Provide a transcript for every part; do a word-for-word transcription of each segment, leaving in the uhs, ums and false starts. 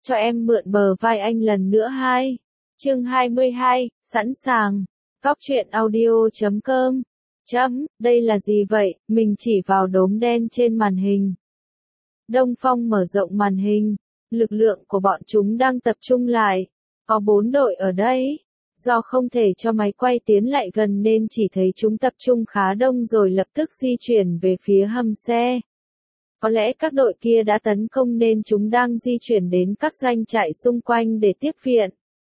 Cho em mượn bờ vai anh lần nữa hai. Chương hai mươi hai, sẵn sàng. Góc truyện audio chấm com. Chấm, đây là gì vậy? Mình chỉ vào đốm đen trên màn hình. Đông Phong mở rộng màn hình. Lực lượng của bọn chúng đang tập trung lại. Có bốn đội ở đây. Do không thể cho máy quay tiến lại gần nên chỉ thấy chúng tập trung khá đông rồi lập tức di chuyển về phía hầm xe. Có lẽ các đội kia đã tấn công nên chúng đang di chuyển đến các doanh trại xung quanh để tiếp viện.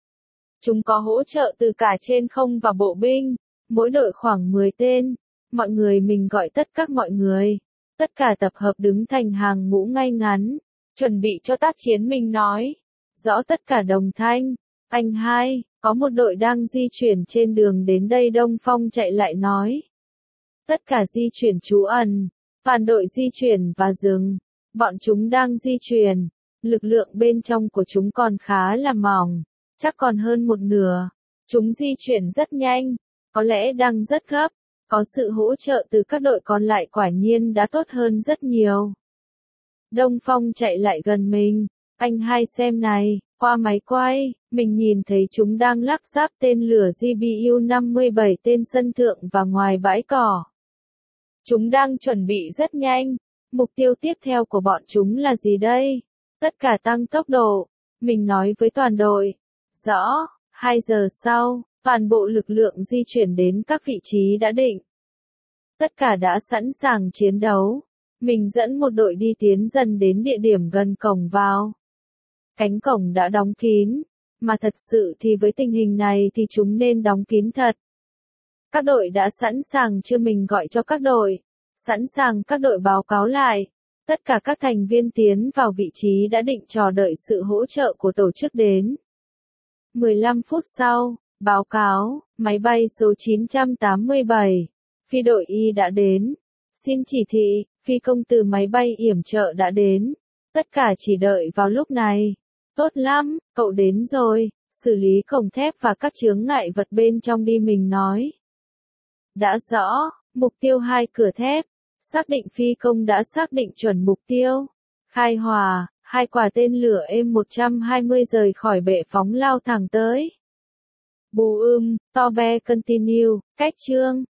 Chúng có hỗ trợ từ cả trên không và bộ binh, mỗi đội khoảng mười tên. Mọi người mình gọi tất các mọi người. Tất cả tập hợp đứng thành hàng ngũ ngay ngắn, chuẩn bị cho tác chiến. Mình nói. Rõ tất cả đồng thanh. Anh hai, có một đội đang di chuyển trên đường đến đây. Đông Phong chạy lại nói. Tất cả di chuyển trú ẩn. Toàn đội di chuyển và dừng. Bọn chúng đang di chuyển. Lực lượng bên trong của chúng còn khá là mỏng. Chắc còn hơn một nửa. Chúng di chuyển rất nhanh. Có lẽ đang rất gấp. Có sự hỗ trợ từ các đội còn lại quả nhiên đã tốt hơn rất nhiều. Đông Phong chạy lại gần mình. Anh hai xem này, qua máy quay, mình nhìn thấy chúng đang lắp ráp tên lửa G B U năm mươi bảy tên sân thượng và ngoài bãi cỏ. Chúng đang chuẩn bị rất nhanh. Mục tiêu tiếp theo của bọn chúng là gì đây? Tất cả tăng tốc độ. Mình nói với toàn đội. Rõ, hai giờ sau, toàn bộ lực lượng di chuyển đến các vị trí đã định. Tất cả đã sẵn sàng chiến đấu. Mình dẫn một đội đi tiến dần đến địa điểm gần cổng vào. Cánh cổng đã đóng kín, mà thật sự thì với tình hình này thì chúng nên đóng kín thật. Các đội đã sẵn sàng chưa? Mình gọi cho các đội. Sẵn sàng, các đội báo cáo lại. Tất cả các thành viên tiến vào vị trí đã định chờ đợi sự hỗ trợ của tổ chức đến. mười lăm phút sau, báo cáo, máy bay số chín trăm tám mươi bảy, phi đội Y đã đến. Xin chỉ thị, phi công từ máy bay yểm trợ đã đến. Tất cả chỉ đợi vào lúc này. Tốt lắm, cậu đến rồi, xử lý cổng thép và các chướng ngại vật bên trong đi. Mình nói. Đã rõ, mục tiêu hai cửa thép. Xác định. Phi công đã xác định chuẩn mục tiêu. Khai hỏa, hai quả tên lửa M một trăm hai mươi rời khỏi bệ phóng lao thẳng tới. Bù ưm, to be continue, cách chương.